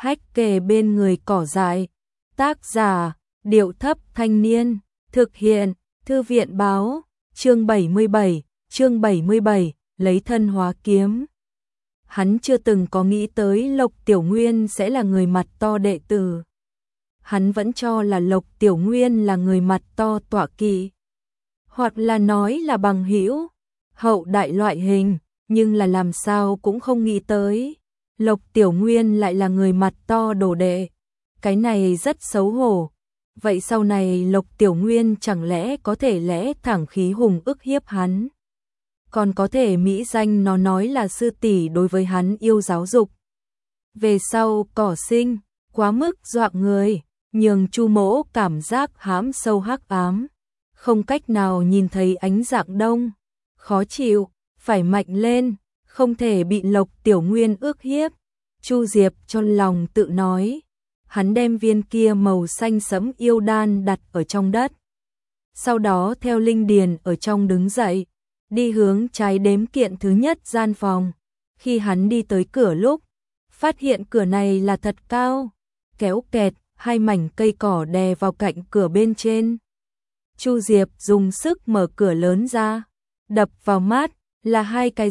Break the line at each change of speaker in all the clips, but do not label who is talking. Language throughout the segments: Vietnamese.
hách kề bên người cỏ dại. Tác giả, Điệu Thấp Thanh Niên. Thực hiện, Thư viện Báo. Chương 77, lấy thân hóa kiếm. Hắn chưa từng có nghĩ tới Lộc Tiểu Nguyên sẽ là người mặt to đệ tử. Hắn vẫn cho là Lộc Tiểu Nguyên là người mặt to tọa kỵ, hoặc là nói là bằng hữu, hậu đại loại hình, nhưng là làm sao cũng không nghĩ tới Lộc Tiểu Nguyên lại là người mặt to đồ đệ. Cái này rất xấu hổ. Vậy sau này Lộc Tiểu Nguyên chẳng lẽ có thể lẽ thẳng khí hùng ức hiếp hắn, còn có thể mỹ danh nó nói là sư tỷ đối với hắn yêu giáo dục. Về sau cỏ sinh, quá mức dọa người, nhường Chu Mỗ cảm giác hãm sâu hắc ám, không cách nào nhìn thấy ánh dạng đông, khó chịu, phải mạnh lên, không thể bị Lộc Tiểu Nguyên ức hiếp. Chu Diệp trong lòng tự nói. Hắn đem viên kia màu xanh sẫm yêu đan đặt ở trong đất. Sau đó theo linh điền ở trong đứng dậy, đi hướng trái đếm kiện thứ nhất gian phòng. Khi hắn đi tới cửa lúc, phát hiện cửa này là thật cao, kéo kẹt, hai mảnh cây cỏ đè vào cạnh cửa bên trên. Chu Diệp dùng sức mở cửa lớn ra, đập vào mắt là hai cái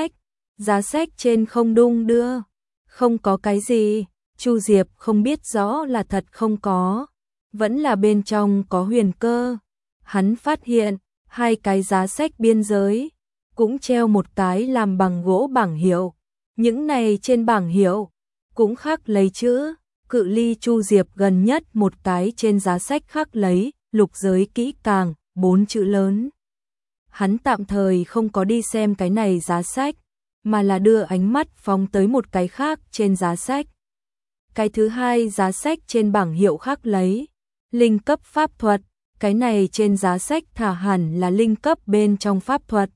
giá sách trên không đung đưa, không có cái gì. Chu Diệp không biết rõ là thật không có, vẫn là bên trong có huyền cơ. Hắn phát hiện, hai cái giá sách biên giới, cũng treo một cái làm bằng gỗ bảng hiệu. Những này trên bảng hiệu, cũng khắc lấy chữ, cự ly Chu Diệp gần nhất một cái trên giá sách khắc lấy, lục giới kỹ càng, 4 chữ lớn. Hắn tạm thời không có đi xem cái này giá sách, mà là đưa ánh mắt phóng tới một cái khác trên giá sách. Cái thứ hai giá sách trên bảng hiệu khắc lấy linh cấp pháp thuật, cái này trên giá sách thả hẳn là linh cấp bên trong pháp thuật.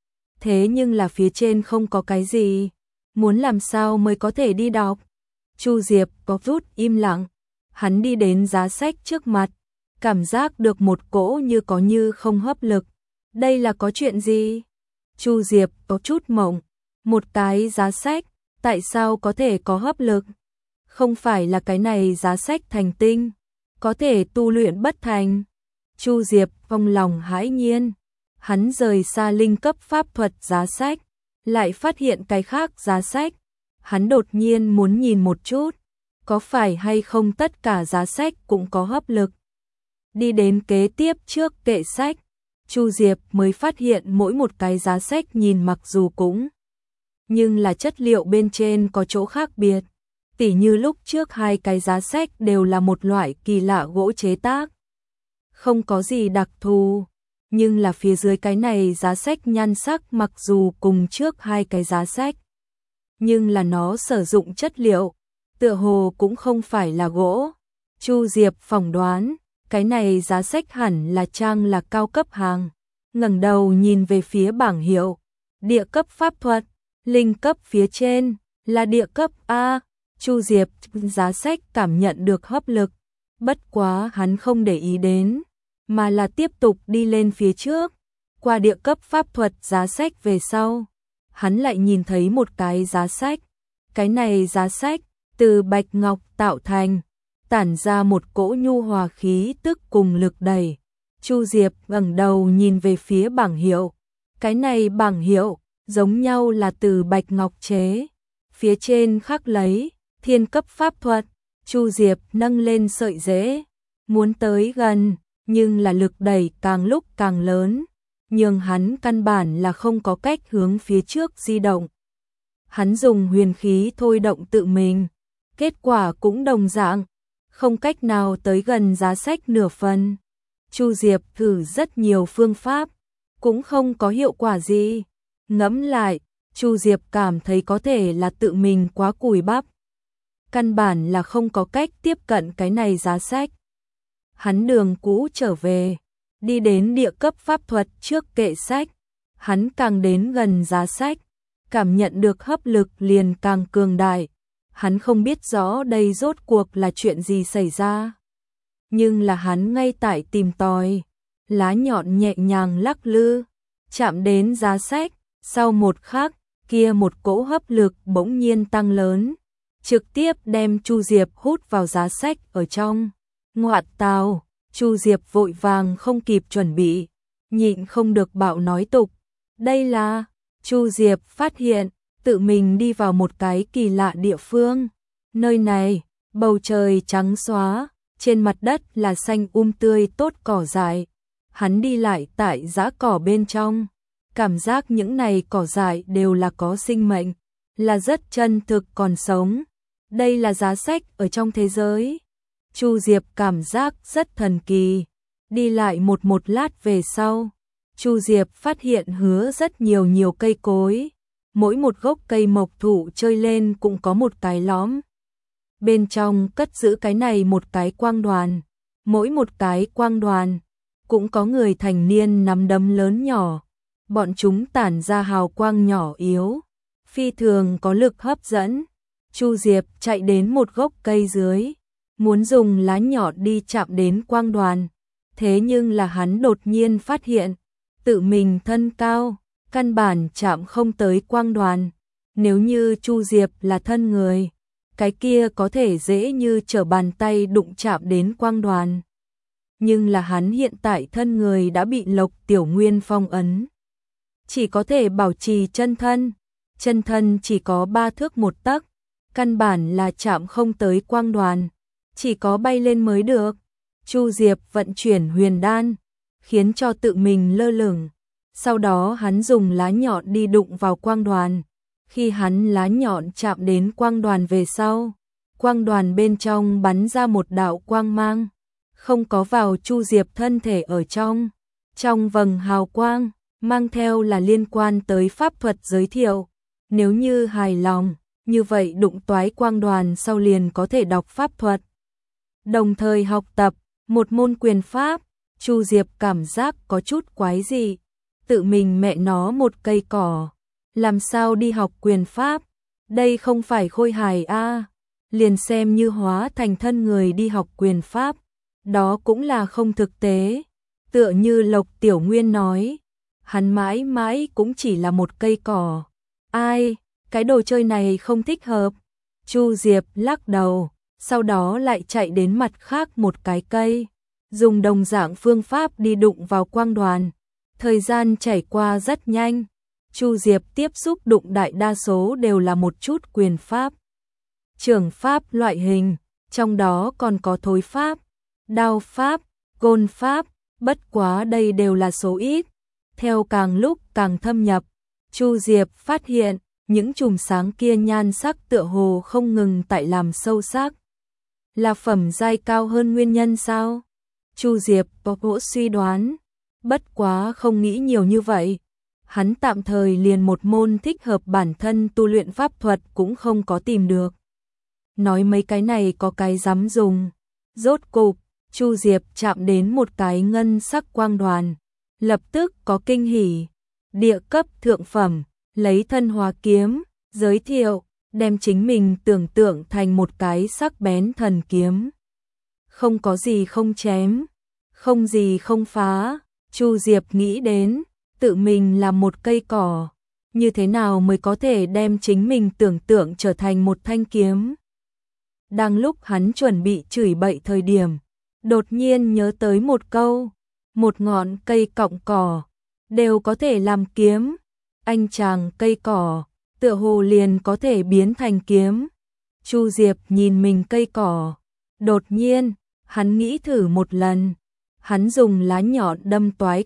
Thế nhưng là phía trên không có cái gì, muốn làm sao mới có thể đi đọc. Chu Diệp có chút im lặng, hắn đi đến giá sách trước mặt, cảm giác được một cỗ như có như không hấp lực. Đây là có chuyện gì? Chu Diệp có chút mộng, một cái giá sách, tại sao có thể có hấp lực? Không phải là cái này giá sách thành tinh, có thể tu luyện bất thành. Chu Diệp trong lòng hãi nhiên, hắn rời xa linh cấp pháp thuật giá sách, lại phát hiện cái khác giá sách. Hắn đột nhiên muốn nhìn một chút, có phải hay không tất cả giá sách cũng có hấp lực. Đi đến kế tiếp trước kệ sách, Chu Diệp mới phát hiện mỗi một cái giá sách nhìn mặc dù cũng, nhưng là chất liệu bên trên có chỗ khác biệt. Tỉ như lúc trước hai cái giá sách đều là một loại kỳ lạ gỗ chế tác, không có gì đặc thù, nhưng là phía dưới cái này giá sách nhan sắc mặc dù cùng trước hai cái giá sách, nhưng là nó sử dụng chất liệu, tựa hồ cũng không phải là gỗ. Chu Diệp phỏng đoán, cái này giá sách hẳn là trang là cao cấp hàng, ngẩng đầu nhìn về phía bảng hiệu, địa cấp pháp thuật, linh cấp phía trên, là địa cấp A. Chu Diệp giá sách cảm nhận được hấp lực, bất quá hắn không để ý đến, mà là tiếp tục đi lên phía trước. Qua địa cấp pháp thuật giá sách về sau, hắn lại nhìn thấy một cái giá sách. Cái này giá sách từ bạch ngọc tạo thành, tản ra một cỗ nhu hòa khí tức cùng lực đẩy. Chu Diệp ngẩng đầu nhìn về phía bảng hiệu. Cái này bảng hiệu giống nhau là từ bạch ngọc chế, phía trên khắc lấy thiên cấp pháp thuật. Chu Diệp nâng lên sợi rễ, muốn tới gần, nhưng là lực đẩy càng lúc càng lớn, nhưng hắn căn bản là không có cách hướng phía trước di động. Hắn dùng huyền khí thôi động tự mình, kết quả cũng đồng dạng, không cách nào tới gần giá sách nửa phần. Chu Diệp thử rất nhiều phương pháp, cũng không có hiệu quả gì. Ngẫm lại, Chu Diệp cảm thấy có thể là tự mình quá cùi bắp, căn bản là không có cách tiếp cận cái này giá sách. Hắn đường cũ trở về, đi đến địa cấp pháp thuật trước kệ sách. Hắn càng đến gần giá sách, cảm nhận được hấp lực liền càng cường đại. Hắn không biết rõ đây rốt cuộc là chuyện gì xảy ra, nhưng là hắn ngay tại tìm tòi. Lá nhọn nhẹ nhàng lắc lư, chạm đến giá sách, sau một khắc, kia một cỗ hấp lực bỗng nhiên tăng lớn. trực tiếp đem Chu Diệp hút vào giá sách ở trong. Ngoạn tào, Chu Diệp vội vàng không kịp chuẩn bị, nhịn không được bạo nói tục. Đây là, Chu Diệp phát hiện, tự mình đi vào một cái kỳ lạ địa phương. Nơi này, bầu trời trắng xóa, trên mặt đất là xanh tươi tốt cỏ dại. Hắn đi lại tại giã cỏ bên trong, cảm giác những này cỏ dại đều là có sinh mệnh, là rất chân thực còn sống. Đây là giá sách ở trong thế giới. Chu Diệp cảm giác rất thần kỳ. Đi lại một lát về sau, Chu Diệp phát hiện hứa rất nhiều cây cối. Mỗi một gốc cây mộc thụ chơi lên cũng có một cái lõm. Bên trong cất giữ cái này một cái quang đoàn. Mỗi một cái quang đoàn cũng có người thành niên nắm đấm lớn nhỏ. Bọn chúng tản ra hào quang nhỏ yếu, phi thường có lực hấp dẫn. Chu Diệp chạy đến một gốc cây dưới, muốn dùng lá nhọn đi chạm đến quang đoàn. Thế nhưng là hắn đột nhiên phát hiện, tự mình thân cao, căn bản chạm không tới quang đoàn. Nếu như Chu Diệp là thân người, cái kia có thể dễ như trở bàn tay đụng chạm đến quang đoàn. Nhưng là hắn hiện tại thân người đã bị Lộc Tiểu Nguyên phong ấn. Chỉ có thể bảo trì chân thân chỉ có 3 thước 1 tấc, căn bản là chạm không tới quang đoàn, chỉ có bay lên mới được. Chu Diệp vận chuyển huyền đan, khiến cho tự mình lơ lửng, sau đó hắn dùng lá nhọn đi đụng vào quang đoàn. Khi hắn lá nhọn chạm đến quang đoàn về sau, quang đoàn bên trong bắn ra một đạo quang mang, không có vào Chu Diệp thân thể ở trong. Trong vầng hào quang, mang theo là liên quan tới pháp thuật giới thiệu. Nếu như hài lòng, như vậy đụng toái quang đoàn sau liền có thể đọc pháp thuật. Đồng thời học tập một môn quyền pháp. Chu Diệp cảm giác có chút quái dị. Tự mình mẹ nó một cây cỏ, làm sao đi học quyền pháp? Đây không phải khôi hài a. Liền xem như hóa thành thân người đi học quyền pháp, đó cũng là không thực tế. Tựa như Lộc Tiểu Nguyên nói, hắn mãi mãi cũng chỉ là một cây cỏ. Ai, cái đồ chơi này không thích hợp. Chu Diệp lắc đầu, sau đó lại chạy đến mặt khác một cái cây, dùng đồng dạng phương pháp đi đụng vào quang đoàn. Thời gian chảy qua rất nhanh, Chu Diệp tiếp xúc đụng đại đa số đều là một chút quyền pháp, trường pháp loại hình, trong đó còn có thối pháp, đao pháp, côn pháp, bất quá đây đều là số ít. Theo càng lúc càng thâm nhập, Chu Diệp phát hiện những chùm sáng kia nhan sắc tựa hồ không ngừng tại làm sâu sắc. Là phẩm giai cao hơn nguyên nhân sao? Chu Diệp có bộ suy đoán, bất quá không nghĩ nhiều như vậy. Hắn tạm thời liền một môn thích hợp bản thân tu luyện pháp thuật cũng không có tìm được. Nói mấy cái này có cái dám dùng. Rốt cục, Chu Diệp chạm đến một cái ngân sắc quang đoàn, lập tức có kinh hỉ. Địa cấp thượng phẩm, lấy thân hóa kiếm, giới thiệu, đem chính mình tưởng tượng thành một cái sắc bén thần kiếm. Không có gì không chém, không gì không phá. Chu Diệp nghĩ đến, tự mình là một cây cỏ, như thế nào mới có thể đem chính mình tưởng tượng trở thành một thanh kiếm. Đang lúc hắn chuẩn bị chửi bậy thời điểm, đột nhiên nhớ tới một câu, một ngọn cây cọng cỏ đều có thể làm kiếm, anh chàng cây cỏ tựa hồ liền có thể biến thành kiếm. Chu Diệp nhìn mình cây cỏ, đột nhiên hắn nghĩ thử một lần. Hắn dùng lá nhọn đâm toái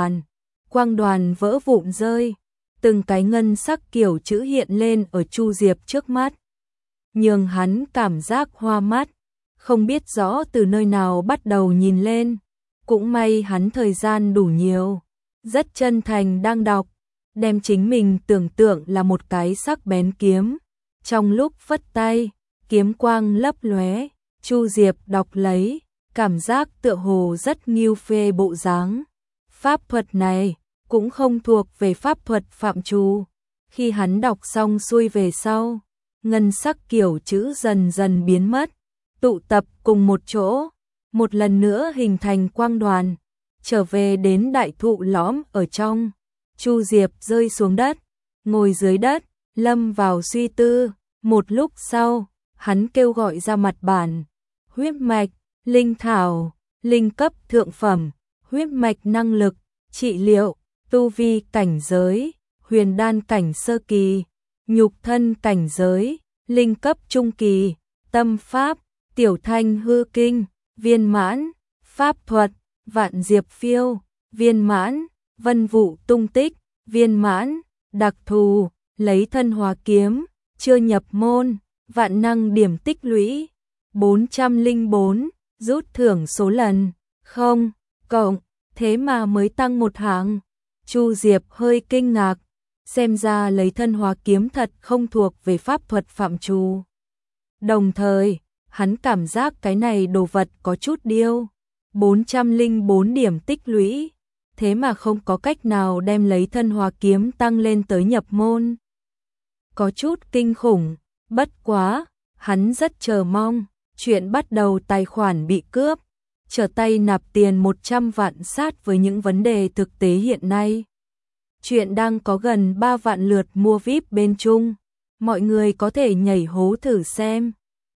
quang đoàn vỡ vụn rơi, từng cái ngân sắc kiểu chữ hiện lên ở Chu Diệp trước mắt, nhường hắn cảm giác hoa mắt, không biết rõ từ nơi nào bắt đầu nhìn lên. Cũng may hắn thời gian đủ nhiều, rất chân thành đang đọc, đem chính mình tưởng tượng là một cái sắc bén kiếm. Trong lúc phất tay, kiếm quang lấp lóe, Chu Diệp đọc lấy, cảm giác tựa hồ rất nghiêu phê bộ dáng. Pháp thuật này cũng không thuộc về pháp thuật phạm trù. Khi hắn đọc xong xuôi về sau, ngân sắc kiểu chữ dần dần biến mất, tụ tập cùng một chỗ, một lần nữa hình thành quang đoàn, trở về đến đại thụ lõm ở trong. Chu Diệp rơi xuống đất, ngồi dưới đất, lâm vào suy tư. Một lúc sau, hắn kêu gọi ra mặt bản. Huyết mạch, linh thảo, linh cấp thượng phẩm, huyết mạch năng lực, trị liệu, tu vi cảnh giới, huyền đan cảnh sơ kỳ, nhục thân cảnh giới, linh cấp trung kỳ, tâm pháp, tiểu thanh hư kinh, viên mãn, pháp thuật, vạn diệp phiêu, viên mãn, vân vụ tung tích, viên mãn, đặc thù, lấy thân hóa kiếm, chưa nhập môn, vạn năng điểm tích lũy, 404, rút thưởng số lần, không, cộng, thế mà mới tăng một hạng. Chu Diệp hơi kinh ngạc, xem ra lấy thân hóa kiếm thật không thuộc về pháp thuật phạm trù. Đồng thời, hắn cảm giác cái này đồ vật có chút điêu, 404 điểm tích lũy, thế mà không có cách nào đem lấy thân hóa kiếm tăng lên tới nhập môn. Có chút kinh khủng, bất quá, hắn rất chờ mong, chuyện bắt đầu tài khoản bị cướp, trở tay nạp tiền 100 vạn sát với những vấn đề thực tế hiện nay. Chuyện đang có gần 3 vạn lượt mua VIP bên Trung, mọi người có thể nhảy hố thử xem.